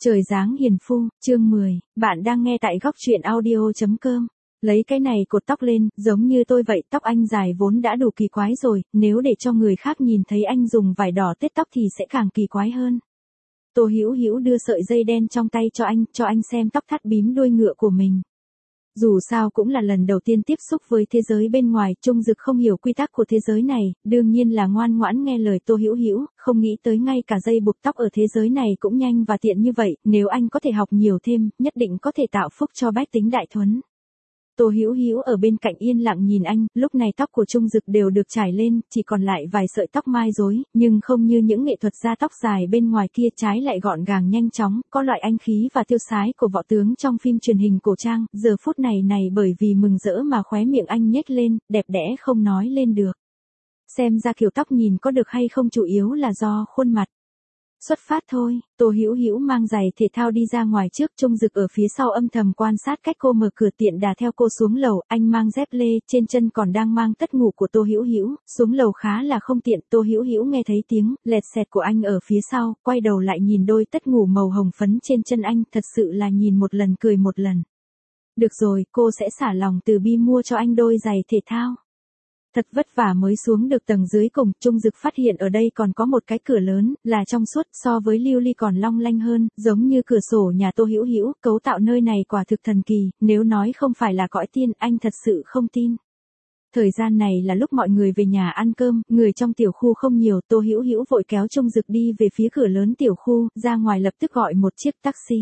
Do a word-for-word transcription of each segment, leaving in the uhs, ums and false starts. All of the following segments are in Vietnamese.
Trời dáng hiền phu, chương mười, bạn đang nghe tại góc truyện audio.com. Lấy cái này cột tóc lên, giống như tôi vậy, tóc anh dài vốn đã đủ kỳ quái rồi, nếu để cho người khác nhìn thấy anh dùng vải đỏ tết tóc thì sẽ càng kỳ quái hơn. Tô Hữu Hữu đưa sợi dây đen trong tay cho anh, cho anh xem tóc thắt bím đuôi ngựa của mình. Dù sao cũng là lần đầu tiên tiếp xúc với thế giới bên ngoài, Trung Dực không hiểu quy tắc của thế giới này, đương nhiên là ngoan ngoãn nghe lời Tô Hữu Hữu, không nghĩ tới ngay cả dây buộc tóc ở thế giới này cũng nhanh và tiện như vậy, nếu anh có thể học nhiều thêm, nhất định có thể tạo phúc cho bách tính đại thuần. Tô Hữu Hữu ở bên cạnh yên lặng nhìn anh, lúc này tóc của Trung Dực đều được trải lên, chỉ còn lại vài sợi tóc mai rối, nhưng không như những nghệ thuật gia tóc dài bên ngoài kia, trái lại gọn gàng nhanh chóng, có loại anh khí và tiêu sái của võ tướng trong phim truyền hình cổ trang, giờ phút này này bởi vì mừng rỡ mà khóe miệng anh nhếch lên, đẹp đẽ không nói lên được. Xem ra kiểu tóc nhìn có được hay không chủ yếu là do khuôn mặt. Xuất phát thôi, Tô Hữu Hữu mang giày thể thao đi ra ngoài trước, Trung Dực ở phía sau âm thầm quan sát cách cô mở cửa tiện đà theo cô xuống lầu, anh mang dép lê, trên chân còn đang mang tất ngủ của Tô Hữu Hữu, xuống lầu khá là không tiện, Tô Hữu Hữu nghe thấy tiếng lẹt xẹt của anh ở phía sau, quay đầu lại nhìn đôi tất ngủ màu hồng phấn trên chân anh, thật sự là nhìn một lần cười một lần. Được rồi, cô sẽ xả lòng từ bi mua cho anh đôi giày thể thao. Thật vất vả mới xuống được tầng dưới cùng, Trung Dực phát hiện ở đây còn có một cái cửa lớn, là trong suốt, so với lưu ly còn long lanh hơn, giống như cửa sổ nhà Tô Hữu Hữu, cấu tạo nơi này quả thực thần kỳ, nếu nói không phải là cõi tiên, anh thật sự không tin. Thời gian này là lúc mọi người về nhà ăn cơm, người trong tiểu khu không nhiều, Tô Hữu Hữu vội kéo Trung Dực đi về phía cửa lớn tiểu khu, ra ngoài lập tức gọi một chiếc taxi.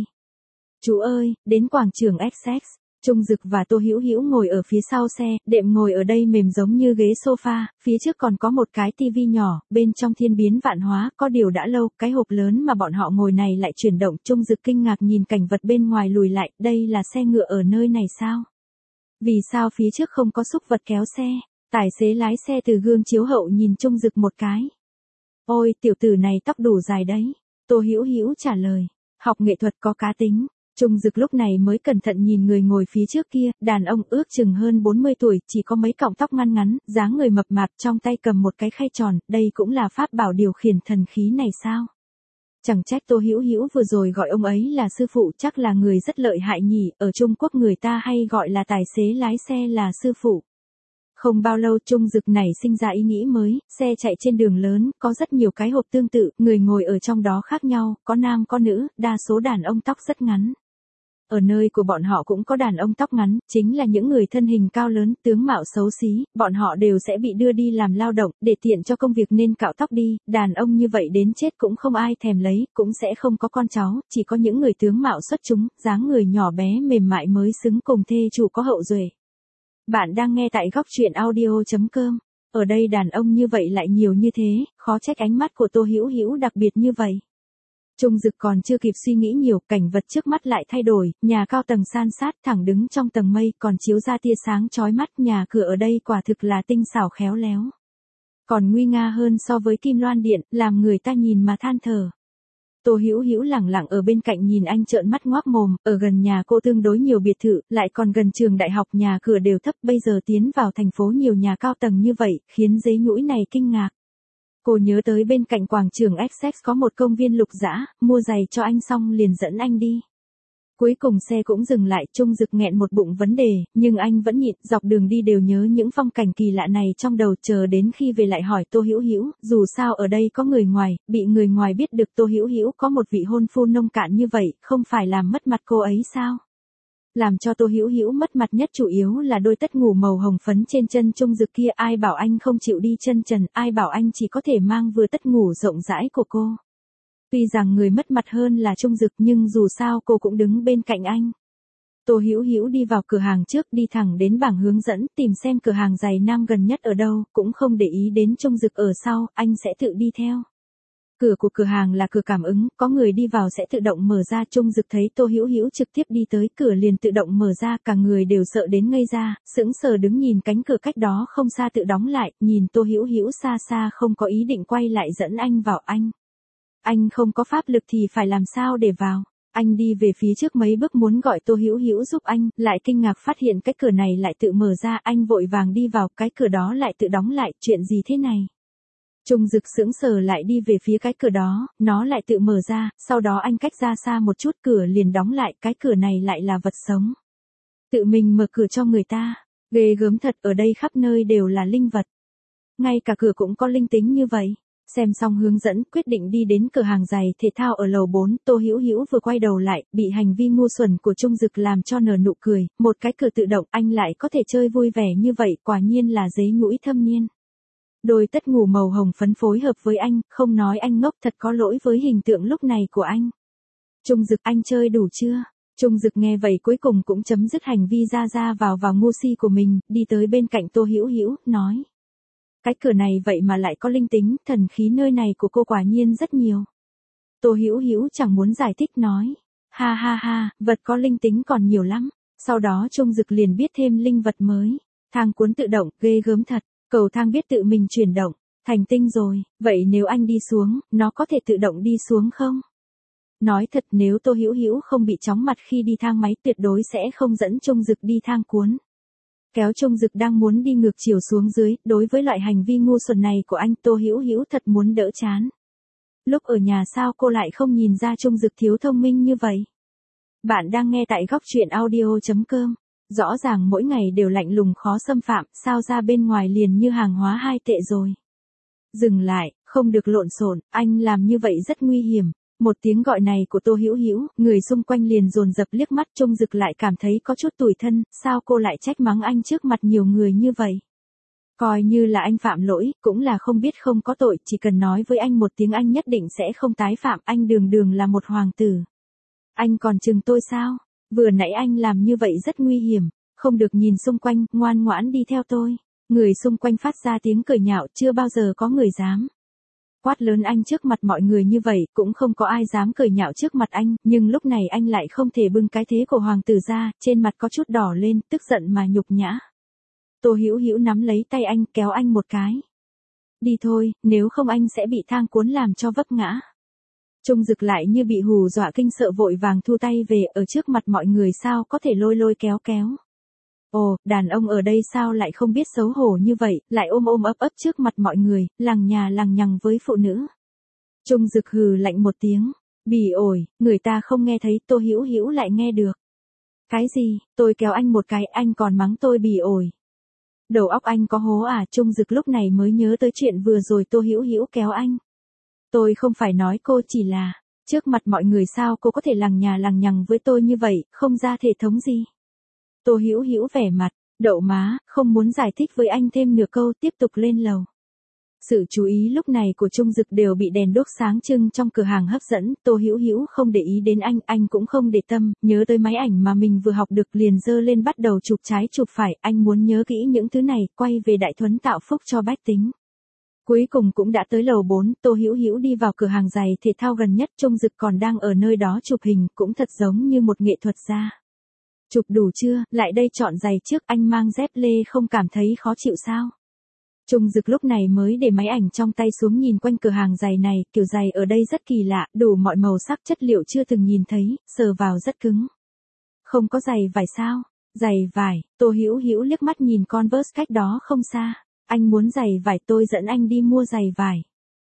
Chú ơi, đến quảng trường ích ích. Trung Dực và Tô Hữu Hữu ngồi ở phía sau xe, đệm ngồi ở đây mềm giống như ghế sofa, phía trước còn có một cái tivi nhỏ, bên trong thiên biến vạn hóa, có điều đã lâu, cái hộp lớn mà bọn họ ngồi này lại chuyển động, Trung Dực kinh ngạc nhìn cảnh vật bên ngoài lùi lại, đây là xe ngựa ở nơi này sao? Vì sao phía trước không có súc vật kéo xe? Tài xế lái xe từ gương chiếu hậu nhìn Trung Dực một cái. Ôi, tiểu tử này tóc đủ dài đấy. Tô Hữu Hữu trả lời, học nghệ thuật có cá tính. Trung Dực lúc này mới cẩn thận nhìn người ngồi phía trước kia, đàn ông ước chừng hơn bốn mươi tuổi, chỉ có mấy cọng tóc ngăn ngắn, dáng người mập mạp, trong tay cầm một cái khay tròn, đây cũng là pháp bảo điều khiển thần khí này sao? Chẳng trách Tô Hữu Hữu vừa rồi gọi ông ấy là sư phụ, chắc là người rất lợi hại nhỉ, ở Trung Quốc người ta hay gọi là tài xế lái xe là sư phụ. Không bao lâu Trung Dực nảy sinh ra ý nghĩ mới, xe chạy trên đường lớn, có rất nhiều cái hộp tương tự, người ngồi ở trong đó khác nhau, có nam có nữ, đa số đàn ông tóc rất ngắn. Ở nơi của bọn họ cũng có đàn ông tóc ngắn, chính là những người thân hình cao lớn, tướng mạo xấu xí, bọn họ đều sẽ bị đưa đi làm lao động, để tiện cho công việc nên cạo tóc đi, đàn ông như vậy đến chết cũng không ai thèm lấy, cũng sẽ không có con cháu, chỉ có những người tướng mạo xuất chúng, dáng người nhỏ bé mềm mại mới xứng cùng thê chủ có hậu duệ. Bạn đang nghe tại góc truyện audio.com, ở đây đàn ông như vậy lại nhiều như thế, khó trách ánh mắt của Tô Hữu Hữu đặc biệt như vậy. Trung Dực còn chưa kịp suy nghĩ nhiều, cảnh vật trước mắt lại thay đổi, nhà cao tầng san sát thẳng đứng trong tầng mây, còn chiếu ra tia sáng chói mắt, nhà cửa ở đây quả thực là tinh xảo khéo léo. Còn nguy nga hơn so với Kim Loan Điện, làm người ta nhìn mà than thở. Tô Hữu Hữu lẳng lặng ở bên cạnh nhìn anh trợn mắt ngoác mồm, ở gần nhà cô tương đối nhiều biệt thự, lại còn gần trường đại học, nhà cửa đều thấp, bây giờ tiến vào thành phố nhiều nhà cao tầng như vậy, khiến dế nhũi này kinh ngạc. Cô nhớ tới bên cạnh quảng trường ích ích có một công viên lục dã, mua giày cho anh xong liền dẫn anh đi. Cuối cùng xe cũng dừng lại, Trung Dực nghẹn một bụng vấn đề, nhưng anh vẫn nhịn, dọc đường đi đều nhớ những phong cảnh kỳ lạ này trong đầu, chờ đến khi về lại hỏi Tô Hữu Hữu, dù sao ở đây có người ngoài, bị người ngoài biết được Tô Hữu Hữu có một vị hôn phu nông cạn như vậy, không phải làm mất mặt cô ấy sao? Làm cho Tô Hữu Hữu mất mặt nhất chủ yếu là đôi tất ngủ màu hồng phấn trên chân Trung Dực kia, ai bảo anh không chịu đi chân trần, ai bảo anh chỉ có thể mang vừa tất ngủ rộng rãi của cô. Tuy rằng người mất mặt hơn là Trung Dực nhưng dù sao cô cũng đứng bên cạnh anh. Tô Hữu Hữu đi vào cửa hàng trước, đi thẳng đến bảng hướng dẫn, tìm xem cửa hàng giày nam gần nhất ở đâu, cũng không để ý đến Trung Dực ở sau, anh sẽ tự đi theo. Cửa của cửa hàng là cửa cảm ứng, có người đi vào sẽ tự động mở ra, Trung Dực thấy Tô Hữu Hữu trực tiếp đi tới cửa liền tự động mở ra, cả người đều sợ đến ngây ra, sững sờ đứng nhìn cánh cửa cách đó không xa tự đóng lại, nhìn Tô Hữu Hữu xa xa không có ý định quay lại dẫn anh vào anh. Anh không có pháp lực thì phải làm sao để vào? Anh đi về phía trước mấy bước muốn gọi Tô Hữu Hữu giúp anh, lại kinh ngạc phát hiện cái cửa này lại tự mở ra, anh vội vàng đi vào, cái cửa đó lại tự đóng lại, chuyện gì thế này? Trung Dực sững sờ lại đi về phía cái cửa đó, nó lại tự mở ra, sau đó anh cách ra xa một chút cửa liền đóng lại, cái cửa này lại là vật sống. Tự mình mở cửa cho người ta, ghê gớm thật, ở đây khắp nơi đều là linh vật. Ngay cả cửa cũng có linh tính như vậy. Xem xong hướng dẫn, quyết định đi đến cửa hàng giày thể thao ở lầu bốn, Tô Hữu Hữu vừa quay đầu lại, bị hành vi ngu xuẩn của Trung Dực làm cho nở nụ cười, một cái cửa tự động anh lại có thể chơi vui vẻ như vậy, quả nhiên là dế nhũi thâm niên. Đôi tất ngủ màu hồng phấn phối hợp với anh, không nói anh ngốc, thật có lỗi với hình tượng lúc này của anh. Trung Dực, anh chơi đủ chưa? Trung Dực nghe vậy cuối cùng cũng chấm dứt hành vi ra ra vào vào ngu si của mình, đi tới bên cạnh Tô Hữu Hữu, nói. Cái cửa này vậy mà lại có linh tính, thần khí nơi này của cô quả nhiên rất nhiều. Tô Hữu Hữu chẳng muốn giải thích nói. Ha ha ha, vật có linh tính còn nhiều lắm. Sau đó Trung Dực liền biết thêm linh vật mới. Thang cuốn tự động, ghê gớm thật. Cầu thang biết tự mình chuyển động. Thành tinh rồi, vậy nếu anh đi xuống, nó có thể tự động đi xuống không? Nói thật, nếu Tô Hữu Hữu không bị chóng mặt khi đi thang máy tuyệt đối sẽ không dẫn Trung Dực đi thang cuốn. Kéo Trung Dực đang muốn đi ngược chiều xuống dưới, đối với loại hành vi ngu xuẩn này của anh, Tô Hữu Hữu thật muốn đỡ chán. Lúc ở nhà sao cô lại không nhìn ra Trung Dực thiếu thông minh như vậy? Bạn đang nghe tại góc truyện audio chấm com. Rõ ràng mỗi ngày đều lạnh lùng khó xâm phạm, sao ra bên ngoài liền như hàng hóa hai tệ rồi. Dừng lại, không được lộn xộn, anh làm như vậy rất nguy hiểm. Một tiếng gọi này của Tô Hữu Hữu, người xung quanh liền dồn dập liếc mắt, Trung Dực lại cảm thấy có chút tủi thân, sao cô lại trách mắng anh trước mặt nhiều người như vậy? Coi như là anh phạm lỗi, cũng là không biết không có tội, chỉ cần nói với anh một tiếng anh nhất định sẽ không tái phạm, anh đường đường là một hoàng tử. Anh còn chừng tôi sao? Vừa nãy anh làm như vậy rất nguy hiểm, không được nhìn xung quanh, ngoan ngoãn đi theo tôi. Người xung quanh phát ra tiếng cười nhạo, chưa bao giờ có người dám quát lớn anh trước mặt mọi người như vậy, cũng không có ai dám cười nhạo trước mặt anh, nhưng lúc này anh lại không thể bưng cái thế của hoàng tử ra, trên mặt có chút đỏ lên, tức giận mà nhục nhã. Tô Hữu Hữu nắm lấy tay anh, kéo anh một cái. Đi thôi, nếu không anh sẽ bị thang cuốn làm cho vấp ngã. Trung Dực lại như bị hù dọa kinh sợ vội vàng thu tay về, ở trước mặt mọi người sao có thể lôi lôi kéo kéo. Ồ, đàn ông ở đây sao lại không biết xấu hổ như vậy, lại ôm ôm ấp ấp trước mặt mọi người, lằng nhà lằng nhằng với phụ nữ. Trung Dực hừ lạnh một tiếng, bỉ ổi, người ta không nghe thấy, Tô Hữu Hữu lại nghe được. Cái gì, tôi kéo anh một cái, anh còn mắng tôi bỉ ổi. Đầu óc anh có hố à? Trung Dực lúc này mới nhớ tới chuyện vừa rồi Tô Hữu Hữu kéo anh. Tôi không phải nói cô, chỉ là, trước mặt mọi người sao cô có thể lằng nhà lằng nhằng với tôi như vậy, không ra thể thống gì. Tô Hữu Hữu vẻ mặt, đậu má, không muốn giải thích với anh thêm nửa câu, tiếp tục lên lầu. Sự chú ý lúc này của Trung Dực đều bị đèn đốt sáng trưng trong cửa hàng hấp dẫn, Tô Hữu Hữu không để ý đến anh, anh cũng không để tâm, nhớ tới máy ảnh mà mình vừa học được liền giơ lên bắt đầu chụp trái chụp phải, anh muốn nhớ kỹ những thứ này, quay về Đại Thuấn tạo phúc cho bách tính. Cuối cùng cũng đã tới lầu bốn, Tô Hữu Hữu đi vào cửa hàng giày thể thao gần nhất, Trung Dực còn đang ở nơi đó chụp hình, cũng thật giống như một nghệ thuật gia. Chụp đủ chưa, lại đây chọn giày trước, anh mang dép lê không cảm thấy khó chịu sao? Trung Dực lúc này mới để máy ảnh trong tay xuống nhìn quanh cửa hàng giày này, kiểu giày ở đây rất kỳ lạ, đủ mọi màu sắc chất liệu chưa từng nhìn thấy, sờ vào rất cứng. Không có giày vải sao? Giày vải, Tô Hữu Hữu liếc mắt nhìn Converse cách đó không xa. Anh muốn giày vải, tôi dẫn anh đi mua giày vải.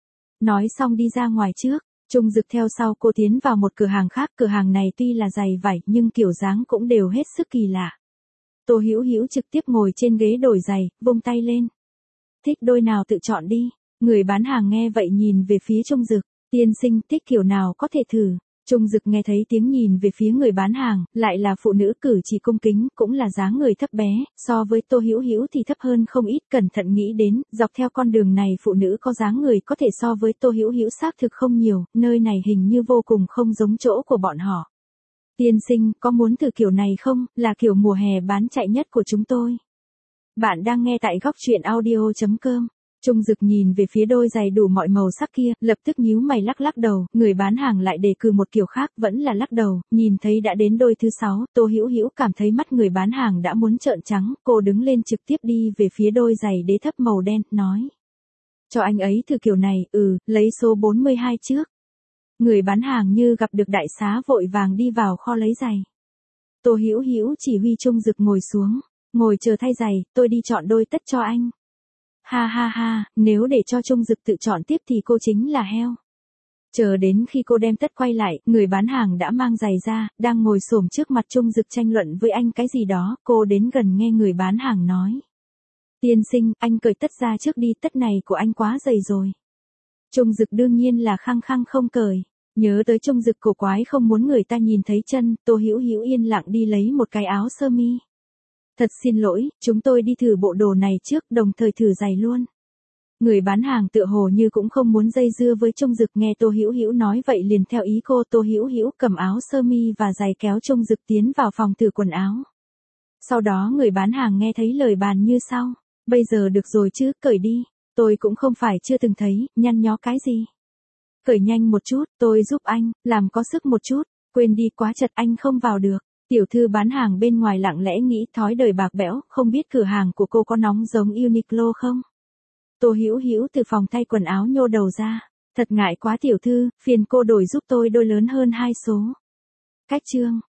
Nói xong đi ra ngoài trước, Trung Dực theo sau cô tiến vào một cửa hàng khác, cửa hàng này tuy là giày vải nhưng kiểu dáng cũng đều hết sức kỳ lạ. Tô Hữu Hữu trực tiếp ngồi trên ghế đổi giày, vung tay lên. Thích đôi nào tự chọn đi. Người bán hàng nghe vậy nhìn về phía Trung Dực, tiên sinh thích kiểu nào có thể thử. Trung Dực nghe thấy tiếng nhìn về phía người bán hàng, lại là phụ nữ cử chỉ cung kính, cũng là dáng người thấp bé, so với Tô Hữu Hữu thì thấp hơn không ít, cẩn thận nghĩ đến, dọc theo con đường này phụ nữ có dáng người có thể so với Tô Hữu Hữu xác thực không nhiều, nơi này hình như vô cùng không giống chỗ của bọn họ. Tiên sinh, có muốn thử kiểu này không, là kiểu mùa hè bán chạy nhất của chúng tôi. Bạn đang nghe tại góc truyện audio chấm com. Trung Dực nhìn về phía đôi giày đủ mọi màu sắc kia, lập tức nhíu mày lắc lắc đầu, người bán hàng lại đề cử một kiểu khác, vẫn là lắc đầu, nhìn thấy đã đến đôi thứ sáu, Tô Hữu Hữu cảm thấy mắt người bán hàng đã muốn trợn trắng, cô đứng lên trực tiếp đi về phía đôi giày đế thấp màu đen, nói. Cho anh ấy thử kiểu này, ừ, lấy số bốn mươi hai trước. Người bán hàng như gặp được đại xá vội vàng đi vào kho lấy giày. Tô Hữu Hữu chỉ huy Trung Dực ngồi xuống, ngồi chờ thay giày, tôi đi chọn đôi tất cho anh. Ha ha ha, nếu để cho Trung Dực tự chọn tiếp thì cô chính là heo. Chờ đến khi cô đem tất quay lại, người bán hàng đã mang giày ra, đang ngồi xổm trước mặt Trung Dực tranh luận với anh cái gì đó, cô đến gần nghe người bán hàng nói. Tiên sinh, anh cởi tất ra trước đi, tất này của anh quá dày rồi. Trung Dực đương nhiên là khăng khăng không cởi. Nhớ tới Trung Dực cổ quái không muốn người ta nhìn thấy chân, Tô Hữu Hữu yên lặng đi lấy một cái áo sơ mi. Thật xin lỗi, chúng tôi đi thử bộ đồ này trước, đồng thời thử giày luôn. Người bán hàng tựa hồ như cũng không muốn dây dưa với Trung Dực, nghe Tô Hữu Hữu nói vậy liền theo ý cô. Tô Hữu Hữu cầm áo sơ mi và giày kéo Trung Dực tiến vào phòng thử quần áo. Sau đó người bán hàng nghe thấy lời bàn như sau. Bây giờ được rồi chứ, cởi đi. Tôi cũng không phải chưa từng thấy, nhăn nhó cái gì. Cởi nhanh một chút, tôi giúp anh, làm có sức một chút. Quên đi, quá chật, anh không vào được. Tiểu thư bán hàng bên ngoài lặng lẽ nghĩ, thói đời bạc bẽo, không biết cửa hàng của cô có nóng giống Uniqlo không? Tô Hữu Hữu từ phòng thay quần áo nhô đầu ra. Thật ngại quá tiểu thư, phiền cô đổi giúp tôi đôi lớn hơn hai số. Cách chương